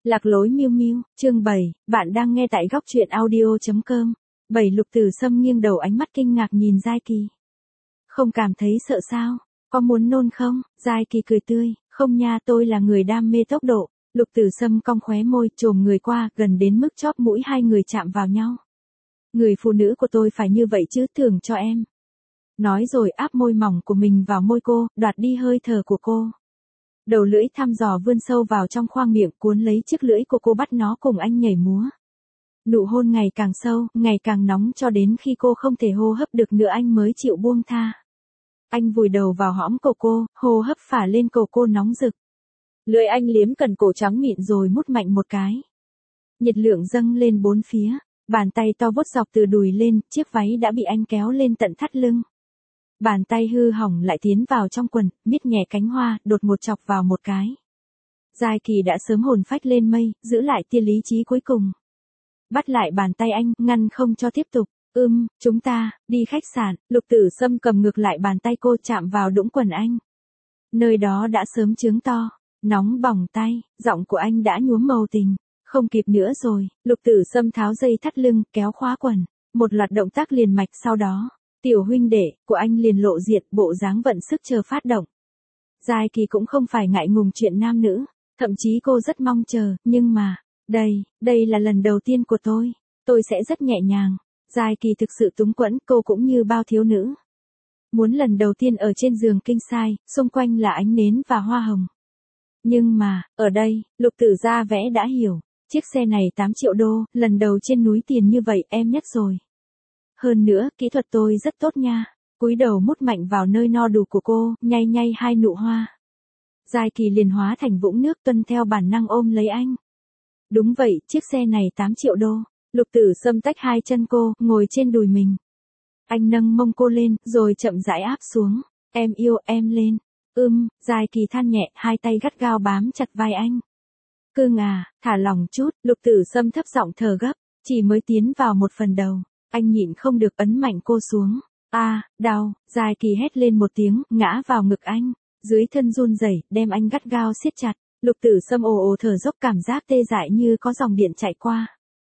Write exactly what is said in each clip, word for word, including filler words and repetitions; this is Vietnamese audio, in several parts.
Lạc lối miêu miêu, chương bảy, bạn đang nghe tại góc truyện audio chấm com. bảy Lục Tử Sâm nghiêng đầu ánh mắt kinh ngạc nhìn Giai Kỳ. Không cảm thấy sợ sao? Có muốn nôn không? Giai Kỳ cười tươi, không nha, tôi là người đam mê tốc độ. Lục Tử Sâm cong khóe môi, chồm người qua, gần đến mức chóp mũi hai người chạm vào nhau. Người phụ nữ của tôi phải như vậy chứ, thưởng cho em. Nói rồi áp môi mỏng của mình vào môi cô, đoạt đi hơi thở của cô. Đầu lưỡi thăm dò vươn sâu vào trong khoang miệng, cuốn lấy chiếc lưỡi của cô, bắt nó cùng anh nhảy múa. Nụ hôn ngày càng sâu, ngày càng nóng, cho đến khi cô không thể hô hấp được nữa anh mới chịu buông tha. Anh vùi đầu vào hõm cổ cô, hô hấp phả lên cổ cô nóng rực. Lưỡi anh liếm cần cổ trắng mịn rồi mút mạnh một cái. Nhiệt lượng dâng lên bốn phía, bàn tay to vuốt dọc từ đùi lên, chiếc váy đã bị anh kéo lên tận thắt lưng. Bàn tay hư hỏng lại tiến vào trong quần, miết nhẹ cánh hoa, đột ngột chọc vào một cái. Giai Kỳ đã sớm hồn phách lên mây, giữ lại tia lý trí cuối cùng. Bắt lại bàn tay anh, ngăn không cho tiếp tục. Ưm, chúng ta, đi khách sạn. Lục Tử Sâm cầm ngược lại bàn tay cô, chạm vào đũng quần anh. Nơi đó đã sớm chướng to, nóng bỏng tay, giọng của anh đã nhuốm màu tình. Không kịp nữa rồi. Lục Tử Sâm tháo dây thắt lưng, kéo khóa quần. Một loạt động tác liền mạch sau đó. Tiểu huynh đệ của anh liền lộ diện, bộ dáng vận sức chờ phát động. Giai Kỳ cũng không phải ngại ngùng chuyện nam nữ, thậm chí cô rất mong chờ, nhưng mà, đây, đây là lần đầu tiên của tôi, tôi sẽ rất nhẹ nhàng. Giai Kỳ thực sự túng quẫn, cô cũng như bao thiếu nữ. Muốn lần đầu tiên ở trên giường king size, xung quanh là ánh nến và hoa hồng. Nhưng mà, ở đây, Lục Tử gia vẽ đã hiểu, chiếc xe này tám triệu đô, lần đầu trên núi tiền như vậy em nhất rồi. Hơn nữa, kỹ thuật tôi rất tốt nha. Cúi đầu mút mạnh vào nơi no đủ của cô, nhay nhay hai nụ hoa. Giai Kỳ liền hóa thành vũng nước, tuân theo bản năng ôm lấy anh. Đúng vậy, chiếc xe này tám triệu đô. Lục Tử Sâm tách hai chân cô, ngồi trên đùi mình. Anh nâng mông cô lên, rồi chậm rãi áp xuống. Em yêu, em lên. Ưm, Giai Kỳ than nhẹ, hai tay gắt gao bám chặt vai anh. Cưng à, thả lỏng chút. Lục Tử Sâm thấp giọng thở gấp, chỉ mới tiến vào một phần đầu. Anh nhịn không được ấn mạnh cô xuống. A, à, đau. Giai Kỳ hét lên một tiếng, ngã vào ngực anh. Dưới thân run rẩy, đem anh gắt gao siết chặt. Lục Tử Sâm ồ ồ thở dốc, cảm giác tê dại như có dòng điện chạy qua.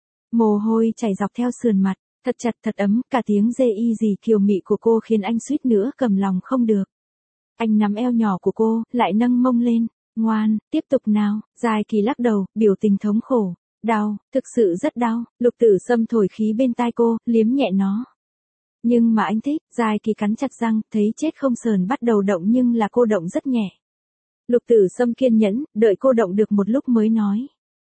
Mồ hôi chảy dọc theo sườn mặt, thật chặt thật ấm, cả tiếng dê y gì kiều mị của cô khiến anh suýt nữa cầm lòng không được. Anh nắm eo nhỏ của cô, lại nâng mông lên. Ngoan, tiếp tục nào. Giai Kỳ lắc đầu, biểu tình thống khổ. Đau, thực sự rất đau. Lục Tử Sâm thổi khí bên tai cô, liếm nhẹ nó. Nhưng mà anh thích. Giai Kỳ cắn chặt răng, thấy chết không sờn bắt đầu động, nhưng là cô động rất nhẹ. Lục Tử Sâm kiên nhẫn, đợi cô động được một lúc mới nói.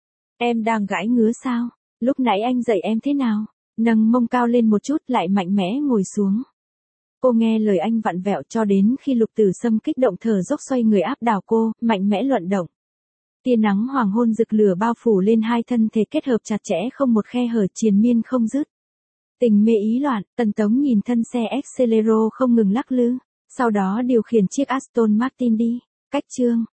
Em đang gãi ngứa sao? Lúc nãy anh dạy em thế nào? Nâng mông cao lên một chút, lại mạnh mẽ ngồi xuống. Cô nghe lời anh vặn vẹo cho đến khi Lục Tử Sâm kích động thở dốc, xoay người áp đảo cô, mạnh mẽ luận động. Tia nắng hoàng hôn rực lửa bao phủ lên hai thân thể kết hợp chặt chẽ, không một khe hở, triền miên không dứt. Tình mê ý loạn, Tần Tống nhìn thân xe Excelero không ngừng lắc lư, sau đó điều khiển chiếc Aston Martin đi. Cách chương